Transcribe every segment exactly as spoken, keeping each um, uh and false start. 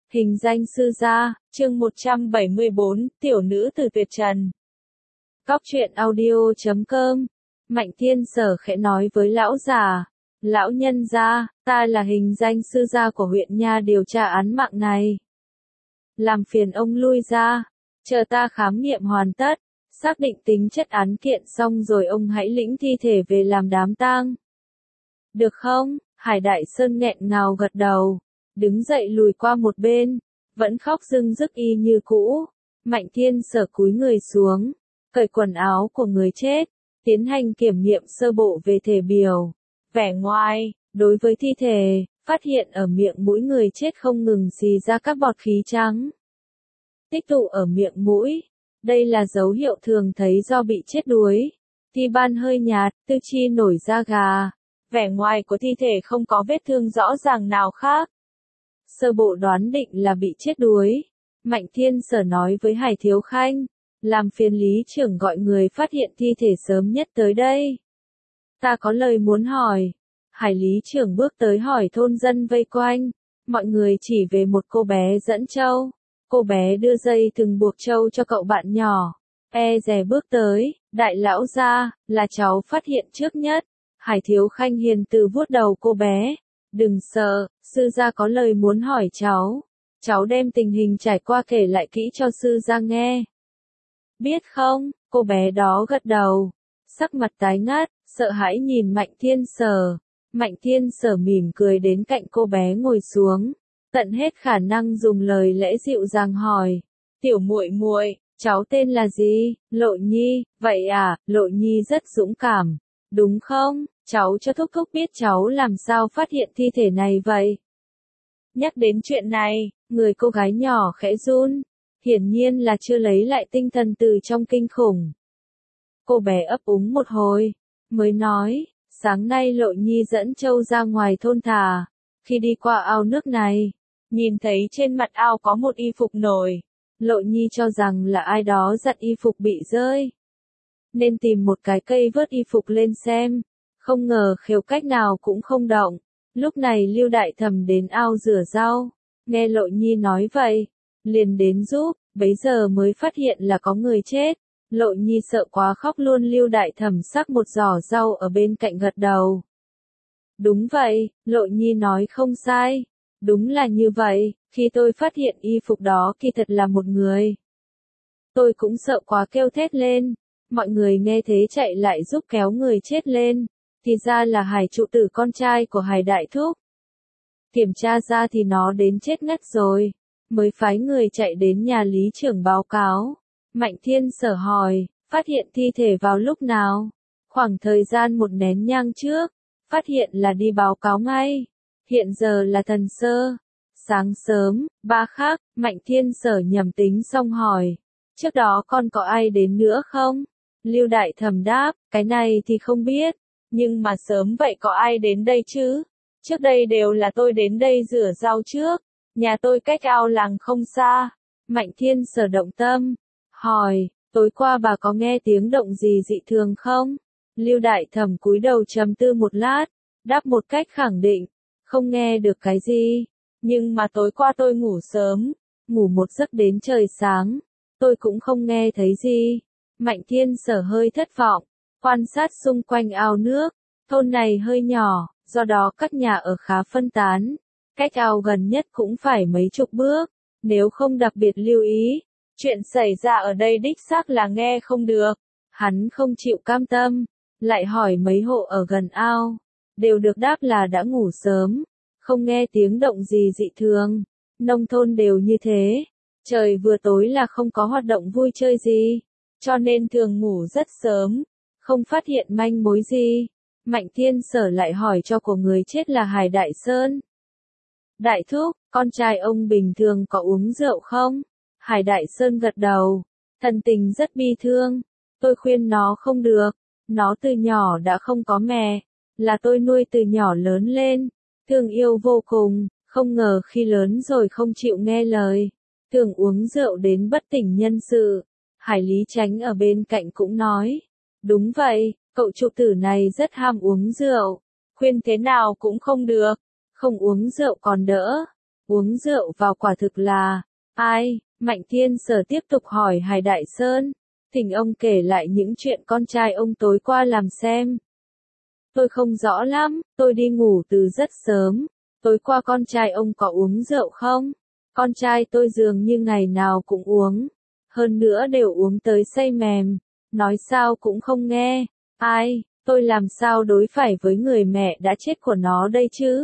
Hình danh sư gia, chương một trăm bảy mươi bốn, tiểu nữ từ tuyệt trần. Cóc truyện audio chấm com. Mạnh Thiên Sở khẽ nói với lão già, lão nhân gia, ta là hình danh sư gia của huyện nha điều tra án mạng này. Làm phiền ông lui ra, chờ ta khám nghiệm hoàn tất, xác định tính chất án kiện xong rồi ông hãy lĩnh thi thể về làm đám tang. Được không? Hải Đại Sơn nghẹn ngào gật đầu, đứng dậy lùi qua một bên, vẫn khóc rưng rức y như cũ. Mạnh Thiên Sở cúi người xuống, cởi quần áo của người chết, tiến hành kiểm nghiệm sơ bộ về thể biểu, vẻ ngoài. Đối với thi thể, phát hiện ở miệng mũi người chết không ngừng xì ra các bọt khí trắng, tích tụ ở miệng mũi. Đây là dấu hiệu thường thấy do bị chết đuối. Thi ban hơi nhạt, tư chi nổi da gà. Vẻ ngoài của thi thể không có vết thương rõ ràng nào khác. Sơ bộ đoán định là bị chết đuối. Mạnh Thiên Sở nói với Hải Thiếu Khanh, làm phiền lý trưởng gọi người phát hiện thi thể sớm nhất tới đây. Ta có lời muốn hỏi. Hải lý trưởng bước tới hỏi thôn dân vây quanh. Mọi người chỉ về một cô bé dẫn trâu. Cô bé đưa dây thừng buộc trâu cho cậu bạn nhỏ. E dè bước tới, đại lão gia, là cháu phát hiện trước nhất. Hải Thiếu Khanh hiền từ vuốt đầu cô bé. Đừng sợ, sư gia có lời muốn hỏi cháu. Cháu đem tình hình trải qua kể lại kỹ cho sư gia nghe. Biết không? Cô bé đó gật đầu. Sắc mặt tái ngắt, sợ hãi nhìn Mạnh Thiên Sở. Mạnh Thiên Sở mỉm cười đến cạnh cô bé ngồi xuống. Tận hết khả năng dùng lời lẽ dịu dàng hỏi. Tiểu muội muội, cháu tên là gì? Lộ Nhi. Vậy à, Lộ Nhi rất dũng cảm. Đúng không? Cháu cho thúc thúc biết cháu làm sao phát hiện thi thể này vậy. Nhắc đến chuyện này, người cô gái nhỏ khẽ run. Hiển nhiên là chưa lấy lại tinh thần từ trong kinh khủng. Cô bé ấp úng một hồi, mới nói, sáng nay Lộ Nhi dẫn trâu ra ngoài thôn thả. Khi đi qua ao nước này, nhìn thấy trên mặt ao có một y phục nổi. Lộ Nhi cho rằng là ai đó giặt y phục bị rơi, nên tìm một cái cây vớt y phục lên xem. Không ngờ khều cách nào cũng không động. Lúc này Lưu Đại Thẩm đến ao rửa rau, nghe Lộ Nhi nói vậy, liền đến giúp, bấy giờ mới phát hiện là có người chết. Lộ Nhi sợ quá khóc luôn. Lưu Đại Thẩm sắc một giỏ rau ở bên cạnh gật đầu. Đúng vậy, Lộ Nhi nói không sai. Đúng là như vậy, khi tôi phát hiện y phục đó kỳ thật là một người. Tôi cũng sợ quá kêu thét lên. Mọi người nghe thế chạy lại giúp kéo người chết lên. Thì ra là Hải trụ tử con trai của Hải Đại Thúc. Kiểm tra ra thì nó đến chết ngất rồi. Mới phái người chạy đến nhà lý trưởng báo cáo. Mạnh Thiên Sở hỏi, phát hiện thi thể vào lúc nào? Khoảng thời gian một nén nhang trước. Phát hiện là đi báo cáo ngay. Hiện giờ là thần sơ. Sáng sớm, ba khắc, Mạnh Thiên Sở nhầm tính xong hỏi. Trước đó con có ai đến nữa không? Lưu Đại Thẩm đáp, cái này thì không biết. Nhưng mà sớm vậy có ai đến đây chứ? Trước đây đều là tôi đến đây rửa rau trước. Nhà tôi cách ao làng không xa. Mạnh Thiên Sở động tâm. Hỏi, tối qua bà có nghe tiếng động gì dị thường không? Lưu Đại Thẩm cúi đầu trầm tư một lát. Đáp một cách khẳng định. Không nghe được cái gì. Nhưng mà tối qua tôi ngủ sớm. Ngủ một giấc đến trời sáng. Tôi cũng không nghe thấy gì. Mạnh Thiên Sở hơi thất vọng. Quan sát xung quanh ao nước. Thôn này hơi nhỏ, do đó các nhà ở khá phân tán. Cách ao gần nhất cũng phải mấy chục bước. Nếu không đặc biệt lưu ý, chuyện xảy ra ở đây đích xác là nghe không được. Hắn không chịu cam tâm. Lại hỏi mấy hộ ở gần ao. Đều được đáp là đã ngủ sớm. Không nghe tiếng động gì dị thường. Nông thôn đều như thế. Trời vừa tối là không có hoạt động vui chơi gì. Cho nên thường ngủ rất sớm. Không phát hiện manh mối gì. Mạnh Thiên Sở lại hỏi cho của người chết là Hải Đại Sơn. Đại Thúc, con trai ông bình thường có uống rượu không? Hải Đại Sơn gật đầu. Thần tình rất bi thương. Tôi khuyên nó không được. Nó từ nhỏ đã không có mẹ. Là tôi nuôi từ nhỏ lớn lên. Thương yêu vô cùng. Không ngờ khi lớn rồi không chịu nghe lời. Thường uống rượu đến bất tỉnh nhân sự. Hải Lý Chánh ở bên cạnh cũng nói. Đúng vậy, cậu trụ tử này rất ham uống rượu. Khuyên thế nào cũng không được. Không uống rượu còn đỡ. uống rượu vào quả thực là, ai? Mạnh Thiên Sở tiếp tục hỏi Hải Đại Sơn, thỉnh ông kể lại những chuyện con trai ông tối qua làm xem. Tôi không rõ lắm, tôi đi ngủ từ rất sớm, tối qua con trai ông có uống rượu không? Con trai tôi dường như ngày nào cũng uống, hơn nữa đều uống tới say mềm, nói sao cũng không nghe, ai, tôi làm sao đối phải với người mẹ đã chết của nó đây chứ?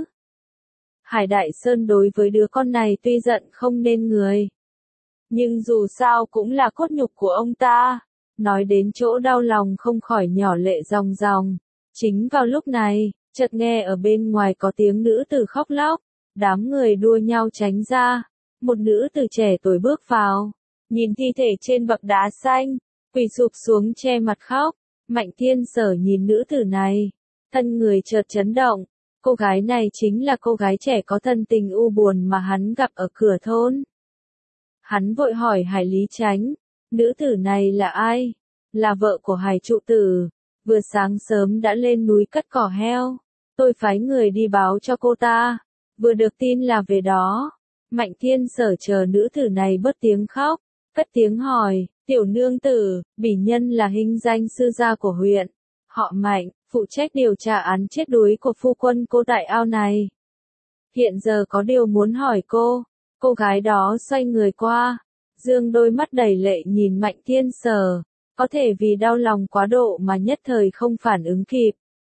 Hải Đại Sơn đối với đứa con này tuy giận không nên người, nhưng dù sao cũng là cốt nhục của ông ta, nói đến chỗ đau lòng không khỏi nhỏ lệ ròng ròng. Chính vào lúc này, chợt nghe ở bên ngoài có tiếng nữ tử khóc lóc, đám người đua nhau tránh ra, một nữ tử trẻ tuổi bước vào, nhìn thi thể trên bậc đá xanh, quỳ sụp xuống che mặt khóc. Mạnh Thiên Sở nhìn nữ tử này, thân người chợt chấn động, cô gái này chính là cô gái trẻ có thân tình u buồn mà hắn gặp ở cửa thôn. Hắn vội hỏi Hải Lý Chánh, nữ tử này là ai? Là vợ của Hải trụ tử, vừa sáng sớm đã lên núi cắt cỏ heo, tôi phái người đi báo cho cô ta, vừa được tin là về đó. Mạnh Thiên Sở chờ nữ tử này bớt tiếng khóc, cất tiếng hỏi, tiểu nương tử, bỉ nhân là hình danh sư gia của huyện, họ Mạnh, phụ trách điều tra án chết đuối của phu quân cô tại ao này. Hiện giờ có điều muốn hỏi cô. Cô gái đó xoay người qua, dương đôi mắt đầy lệ nhìn Mạnh Thiên Sở, có thể vì đau lòng quá độ mà nhất thời không phản ứng kịp.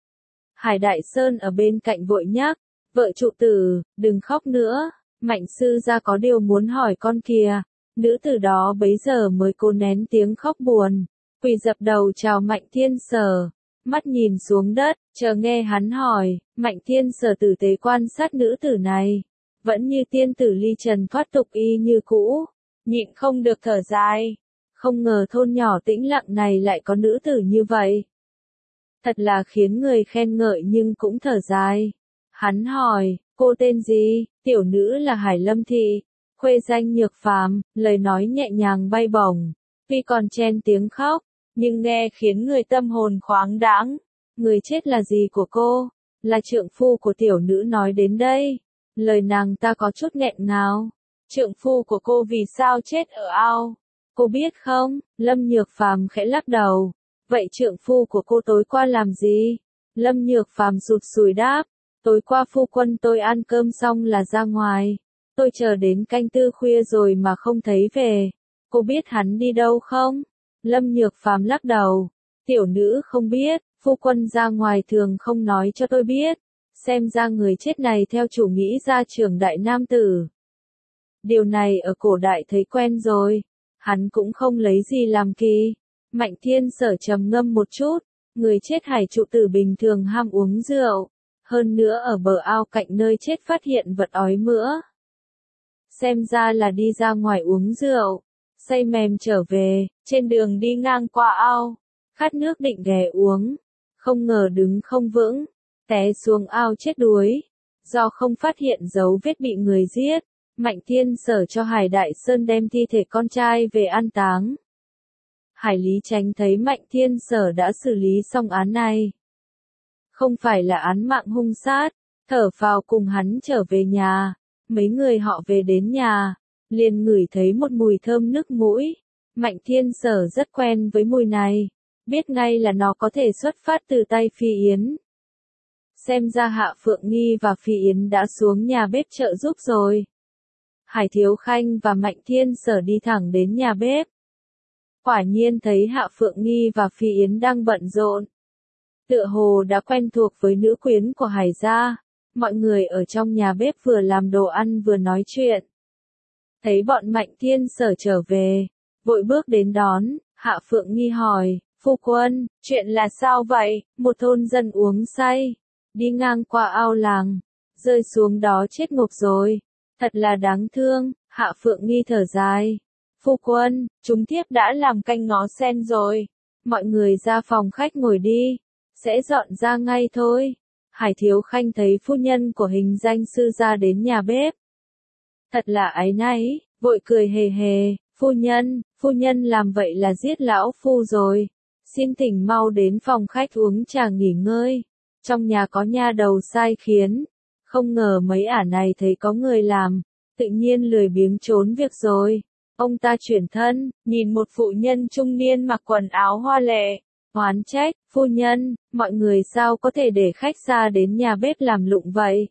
Hải Đại Sơn ở bên cạnh vội nhắc, vợ trụ tử, đừng khóc nữa, Mạnh sư gia có điều muốn hỏi con kìa. Nữ tử đó bấy giờ mới cố nén tiếng khóc buồn, quỳ dập đầu chào Mạnh Thiên Sở, mắt nhìn xuống đất, chờ nghe hắn hỏi. Mạnh Thiên Sở tử tế quan sát nữ tử này, vẫn như tiên tử ly trần thoát tục y như cũ, nhịn không được thở dài, không ngờ thôn nhỏ tĩnh lặng này lại có nữ tử như vậy. Thật là khiến người khen ngợi nhưng cũng thở dài. Hắn hỏi, cô tên gì? Tiểu nữ là Hải Lâm Thị, khuê danh Nhược Phàm, lời nói nhẹ nhàng bay bổng, tuy còn chen tiếng khóc, nhưng nghe khiến người tâm hồn khoáng đãng. Người chết là gì của cô? Là trượng phu của tiểu nữ nói đến đây. Lời nàng ta có chút nghẹn ngào. Trượng phu của cô vì sao chết ở ao? Cô biết không? Lâm Nhược Phàm khẽ lắc đầu. Vậy trượng phu của cô tối qua làm gì? Lâm Nhược Phàm sụt sùi đáp. Tối qua phu quân tôi ăn cơm xong là ra ngoài. Tôi chờ đến canh tư khuya rồi mà không thấy về. Cô biết hắn đi đâu không? Lâm Nhược Phàm lắc đầu. Tiểu nữ không biết, phu quân ra ngoài thường không nói cho tôi biết. Xem ra người chết này theo chủ nghĩ ra trưởng đại nam tử. Điều này ở cổ đại thấy quen rồi. Hắn cũng không lấy gì làm kỳ. Mạnh Thiên Sở trầm ngâm một chút. Người chết Hải trụ tử bình thường ham uống rượu. Hơn nữa ở bờ ao cạnh nơi chết phát hiện vật ói mữa. Xem ra là đi ra ngoài uống rượu. Say mềm trở về, trên đường đi ngang qua ao. Khát nước định ghé uống. Không ngờ đứng không vững. Té xuống ao chết đuối. Do không phát hiện dấu vết bị người giết, Mạnh Thiên Sở cho Hải Đại Sơn đem thi thể con trai về an táng. Hải Lý Chánh thấy Mạnh Thiên Sở đã xử lý xong án này. Không phải là án mạng hung sát, thở phào cùng hắn trở về nhà. Mấy người họ về đến nhà, liền ngửi thấy một mùi thơm nức mũi. Mạnh Thiên Sở rất quen với mùi này, biết ngay là nó có thể xuất phát từ tay Phi Yến. Xem ra Hạ Phượng Nghi và Phi Yến đã xuống nhà bếp trợ giúp rồi. Hải Thiếu Khanh và Mạnh Thiên Sở đi thẳng đến nhà bếp. Quả nhiên thấy Hạ Phượng Nghi và Phi Yến đang bận rộn. Tựa hồ đã quen thuộc với nữ quyến của Hải gia. Mọi người ở trong nhà bếp vừa làm đồ ăn vừa nói chuyện. Thấy bọn Mạnh Thiên Sở trở về, vội bước đến đón. Hạ Phượng Nghi hỏi, phu quân, chuyện là sao vậy? Một thôn dân uống say, đi ngang qua ao làng, rơi xuống đó chết ngộp rồi. Thật là đáng thương. Hạ Phượng Nghi thở dài. Phu quân, chúng thiếp đã làm canh ngó sen rồi. Mọi người ra phòng khách ngồi đi, sẽ dọn ra ngay thôi. Hải Thiếu Khanh thấy phu nhân của hình danh sư ra đến nhà bếp. Thật là áy náy, vội cười hề hề, phu nhân, phu nhân làm vậy là giết lão phu rồi. Xin thỉnh mau đến phòng khách uống trà nghỉ ngơi. Trong nhà có nha đầu sai khiến. Không ngờ mấy ả này thấy có người làm, tự nhiên lười biếng trốn việc rồi. Ông ta chuyển thân, nhìn một phụ nhân trung niên mặc quần áo hoa lệ, oán trách, phu nhân, mọi người sao có thể để khách ra đến nhà bếp làm lụng vậy?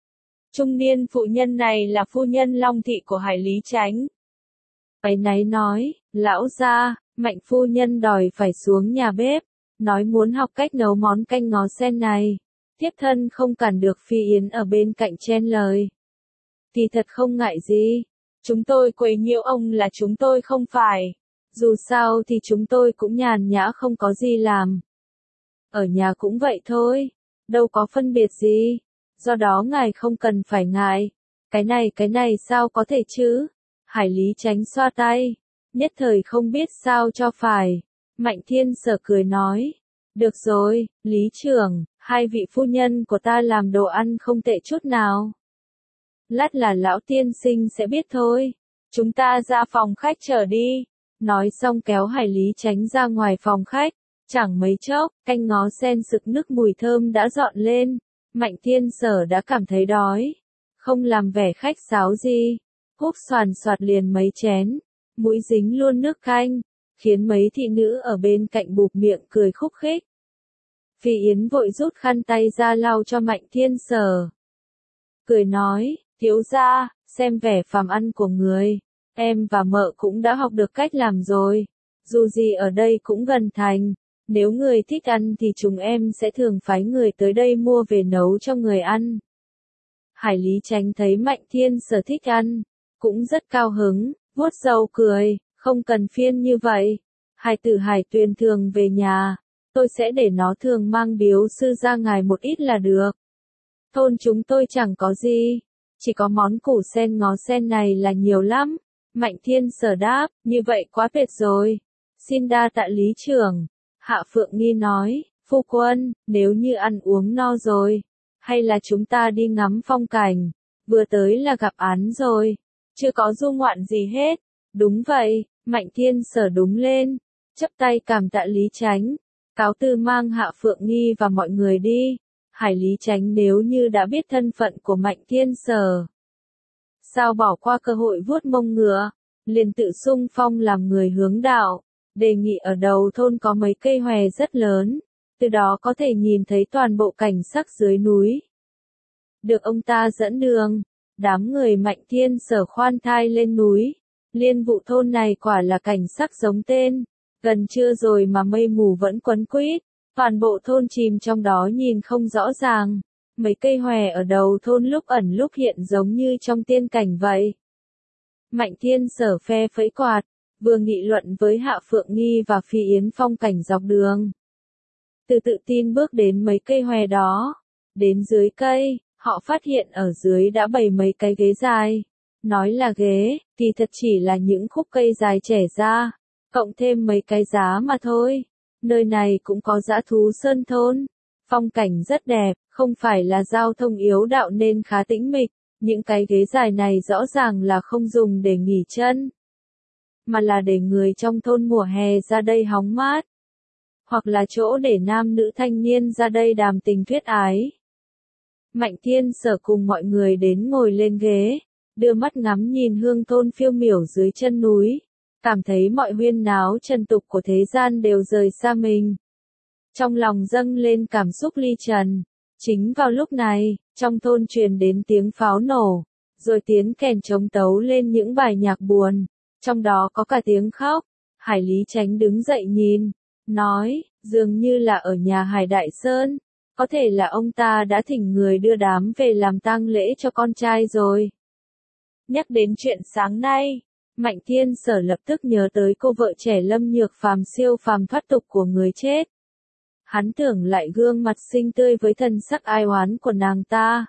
Trung niên phụ nhân này là phu nhân Long Thị của Hải Lý Chánh. Áy náy nói, lão gia, Mạnh phu nhân đòi phải xuống nhà bếp, nói muốn học cách nấu món canh ngó sen này. Thiếp thân không cản được Phi Yến ở bên cạnh chen lời. Thì thật không ngại gì. Chúng tôi quấy nhiễu ông là chúng tôi không phải. Dù sao thì chúng tôi cũng nhàn nhã không có gì làm. Ở nhà cũng vậy thôi. Đâu có phân biệt gì. Do đó ngài không cần phải ngại. Cái này cái này sao có thể chứ? Hải Lý Chánh xoa tay. Nhất thời không biết sao cho phải. Mạnh Thiên Sở cười nói. Được rồi, Lý trưởng, hai vị phu nhân của ta làm đồ ăn không tệ chút nào. Lát là lão tiên sinh sẽ biết thôi. Chúng ta ra phòng khách chờ đi. Nói xong kéo Hải Lý Chánh ra ngoài phòng khách. Chẳng mấy chốc, canh ngó sen sực nức mùi thơm đã dọn lên. Mạnh Thiên Sở đã cảm thấy đói. Không làm vẻ khách sáo gì. Húp xoàn xoạt liền mấy chén. Mũi dính luôn nước canh. Khiến mấy thị nữ ở bên cạnh bụp miệng cười khúc khích. Phi Yến vội rút khăn tay ra lau cho Mạnh Thiên Sở. Cười nói, thiếu gia, xem vẻ phàm ăn của người. Em và mợ cũng đã học được cách làm rồi. Dù gì ở đây cũng gần thành. Nếu người thích ăn thì chúng em sẽ thường phái người tới đây mua về nấu cho người ăn. Hải Lý Chánh thấy Mạnh Thiên Sở thích ăn. Cũng rất cao hứng, vuốt râu cười, không cần phiên như vậy. Hải tử Hải Tuyền thường về nhà. Tôi sẽ để nó thường mang biếu sư ra ngài một ít là được. Thôn chúng tôi chẳng có gì. Chỉ có món củ sen ngó sen này là nhiều lắm. Mạnh Thiên Sở đáp, như vậy quá tuyệt rồi. Xin đa tạ Lý trưởng. Hạ Phượng Nghi nói, phu quân, nếu như ăn uống no rồi. Hay là chúng ta đi ngắm phong cảnh. Vừa tới là gặp án rồi. Chưa có du ngoạn gì hết. Đúng vậy, Mạnh Thiên Sở đúng lên. Chắp tay cảm tạ Lý Chánh. Cáo từ mang Hạ Phượng Nghi và mọi người đi. Hải Lý Chánh nếu như đã biết thân phận của Mạnh Thiên Sở. Sao bỏ qua cơ hội vuốt mông ngựa, liền tự xung phong làm người hướng đạo, đề nghị ở đầu thôn có mấy cây hòe rất lớn, từ đó có thể nhìn thấy toàn bộ cảnh sắc dưới núi. Được ông ta dẫn đường, đám người Mạnh Thiên Sở khoan thai lên núi, liên vụ thôn này quả là cảnh sắc giống tên, gần trưa rồi mà mây mù vẫn quấn quýt, toàn bộ thôn chìm trong đó nhìn không rõ ràng. Mấy cây hòe ở đầu thôn lúc ẩn lúc hiện giống như trong tiên cảnh vậy. Mạnh Thiên Sở phe phẩy quạt, vừa nghị luận với Hạ Phượng Nghi và Phi Yến phong cảnh dọc đường. Từ tự tin bước đến mấy cây hòe đó. Đến dưới cây, họ phát hiện ở dưới đã bày mấy cái ghế dài. Nói là ghế, thì thật chỉ là những khúc cây dài trẻ ra, cộng thêm mấy cái giá mà thôi. Nơi này cũng có dã thú sơn thôn. Phong cảnh rất đẹp, không phải là giao thông yếu đạo nên khá tĩnh mịch. Những cái ghế dài này rõ ràng là không dùng để nghỉ chân, mà là để người trong thôn mùa hè ra đây hóng mát. Hoặc là chỗ để nam nữ thanh niên ra đây đàm tình thuyết ái. Mạnh Thiên Sở cùng mọi người đến ngồi lên ghế, đưa mắt ngắm nhìn hương thôn phiêu miểu dưới chân núi. Cảm thấy mọi huyên náo trần tục của thế gian đều rời xa mình. Trong lòng dâng lên cảm xúc ly trần. Chính vào lúc này, trong thôn truyền đến tiếng pháo nổ, rồi tiếng kèn trống tấu lên những bài nhạc buồn, trong đó có cả tiếng khóc. Hải Lý Chánh đứng dậy nhìn, nói, dường như là ở nhà Hải Đại Sơn, có thể là ông ta đã thỉnh người đưa đám về làm tang lễ cho con trai rồi. Nhắc đến chuyện sáng nay, Mạnh Thiên Sở lập tức nhớ tới cô vợ trẻ Lâm Nhược Phàm siêu phàm thoát tục của người chết. Hắn tưởng lại gương mặt xinh tươi với thần sắc ai oán của nàng ta.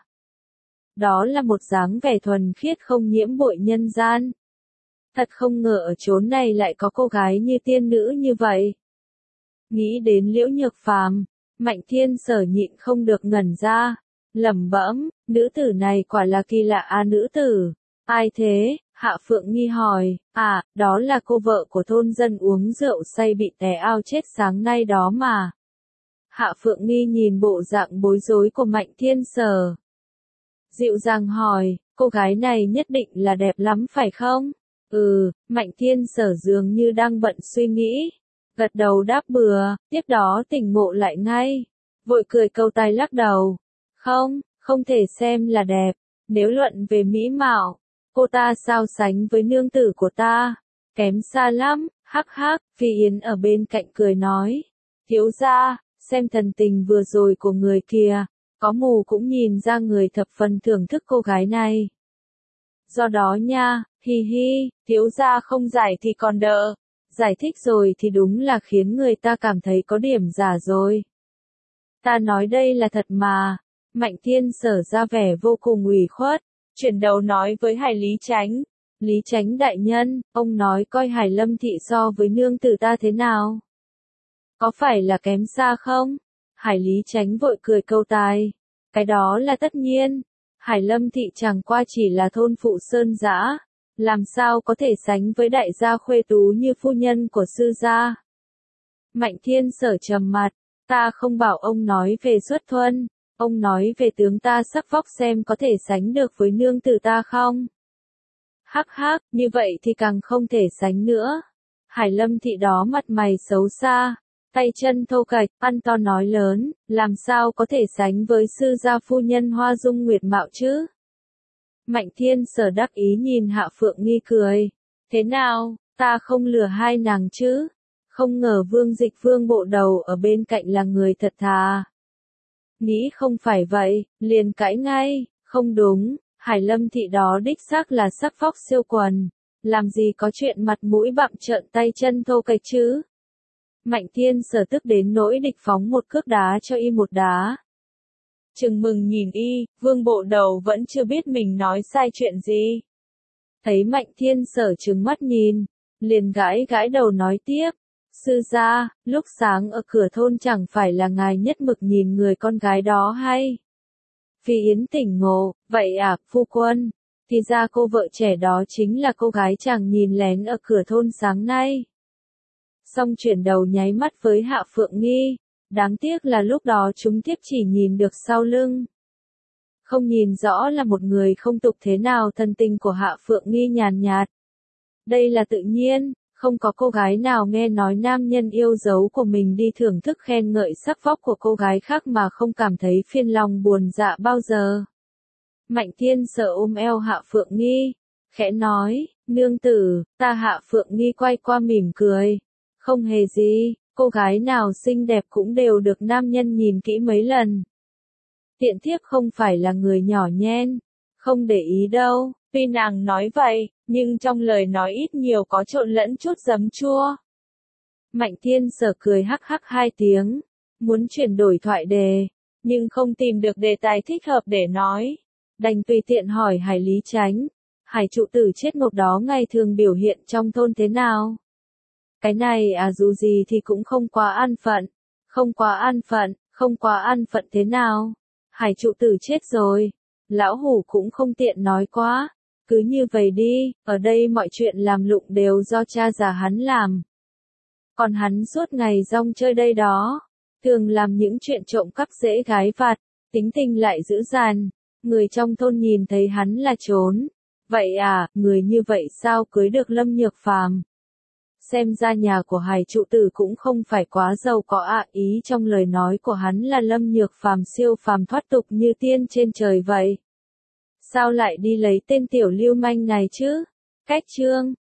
Đó là một dáng vẻ thuần khiết không nhiễm bụi nhân gian. Thật không ngờ ở chốn này lại có cô gái như tiên nữ như vậy. Nghĩ đến Liễu Nhược Phàm, Mạnh Thiên Sở nhịn không được ngẩn ra, lẩm bẩm, nữ tử này quả là kỳ lạ à nữ tử. Ai thế? Hạ Phượng Nghi hỏi. À, đó là cô vợ của thôn dân uống rượu say bị té ao chết sáng nay đó mà. Hạ Phượng Nghi nhìn bộ dạng bối rối của Mạnh Thiên Sở. Dịu dàng hỏi, cô gái này nhất định là đẹp lắm phải không? Ừ, Mạnh Thiên Sở dường như đang bận suy nghĩ. Gật đầu đáp bừa, tiếp đó tỉnh ngộ lại ngay. Vội cười câu tay lắc đầu. Không, không thể xem là đẹp. Nếu luận về mỹ mạo, cô ta sao sánh với nương tử của ta? Kém xa lắm, hắc hắc, Phi Yến ở bên cạnh cười nói. Thiếu gia, xem thần tình vừa rồi của người kìa, có mù cũng nhìn ra người thập phần thưởng thức cô gái này. Do đó nha, hi hi, thiếu gia không giải thì còn đỡ, giải thích rồi thì đúng là khiến người ta cảm thấy có điểm giả rồi. Ta nói đây là thật mà. Mạnh Thiên Sở ra vẻ vô cùng ủy khuất, chuyển đầu nói với Hải Lý Chánh. Lý Chánh đại nhân, ông nói coi Hải Lâm thị so với nương tử ta thế nào? Có phải là kém xa không? Hải Lý Chánh vội cười câu tài. Cái đó là tất nhiên. Hải Lâm thị chẳng qua chỉ là thôn phụ sơn dã, làm sao có thể sánh với đại gia khuê tú như phu nhân của sư gia. Mạnh Thiên Sở trầm mặt, ta không bảo ông nói về xuất thuần, ông nói về tướng ta sắc vóc xem có thể sánh được với nương tử ta không? Hắc hắc, như vậy thì càng không thể sánh nữa. Hải Lâm thị đó mặt mày xấu xa, tay chân thô kệch, ăn to nói lớn, làm sao có thể sánh với sư gia phu nhân Hoa Dung Nguyệt Mạo chứ? Mạnh Thiên Sở đắc ý nhìn Hạ Phượng Nghi cười. Thế nào, ta không lừa hai nàng chứ? Không ngờ Vương Dịch Vương bộ đầu ở bên cạnh là người thật thà. Nghĩ không phải vậy, liền cãi ngay, không đúng, Hải Lâm thị đó đích xác là sắc phóc siêu quần. Làm gì có chuyện mặt mũi bặm trợn tay chân thô kệch chứ? Mạnh Thiên Sở tức đến nỗi địch phóng một cước đá cho y một đá. Trừng mừng nhìn y, Vương bộ đầu vẫn chưa biết mình nói sai chuyện gì. Thấy Mạnh Thiên Sở trừng mắt nhìn, liền gãi gãi đầu nói tiếp. Sư gia, lúc sáng ở cửa thôn chẳng phải là ngài nhất mực nhìn người con gái đó hay? Phi Yến tỉnh ngộ, vậy à, phu quân, thì ra cô vợ trẻ đó chính là cô gái chàng nhìn lén ở cửa thôn sáng nay. Xong chuyển đầu nháy mắt với Hạ Phượng Nghi, đáng tiếc là lúc đó chúng tiếp chỉ nhìn được sau lưng. Không nhìn rõ là một người không tục thế nào. Thân tình của Hạ Phượng Nghi nhàn nhạt. Đây là tự nhiên, không có cô gái nào nghe nói nam nhân yêu dấu của mình đi thưởng thức khen ngợi sắc vóc của cô gái khác mà không cảm thấy phiền lòng buồn dạ bao giờ. Mạnh Thiên Sở ôm eo Hạ Phượng Nghi, khẽ nói, nương tử, ta Hạ Phượng Nghi quay qua mỉm cười. Không hề gì, cô gái nào xinh đẹp cũng đều được nam nhân nhìn kỹ mấy lần. Tiện thiếp không phải là người nhỏ nhen, không để ý đâu. Tuy nàng nói vậy, nhưng trong lời nói ít nhiều có trộn lẫn chút giấm chua. Mạnh Thiên Sở cười hắc hắc hai tiếng, muốn chuyển đổi thoại đề, nhưng không tìm được đề tài thích hợp để nói. Đành tùy tiện hỏi Hải Lý Chánh, Hải trụ tử chết ngột đó ngày thường biểu hiện trong thôn thế nào? Cái này à dù gì thì cũng không quá an phận, không quá an phận, không quá an phận thế nào? Hải trụ tử chết rồi, lão hủ cũng không tiện nói quá, cứ như vậy đi, ở đây mọi chuyện làm lụng đều do cha già hắn làm. Còn hắn suốt ngày rong chơi đây đó, thường làm những chuyện trộm cắp dễ gái vặt, tính tình lại dữ dằn, người trong thôn nhìn thấy hắn là trốn. Vậy à, người như vậy sao cưới được Lâm Nhược Phàm? Xem ra nhà của Hải trụ tử cũng không phải quá giàu có ạ, ý trong lời nói của hắn là Lâm Nhược Phàm siêu phàm thoát tục như tiên trên trời vậy. Sao lại đi lấy tên tiểu lưu manh này chứ? Cách chương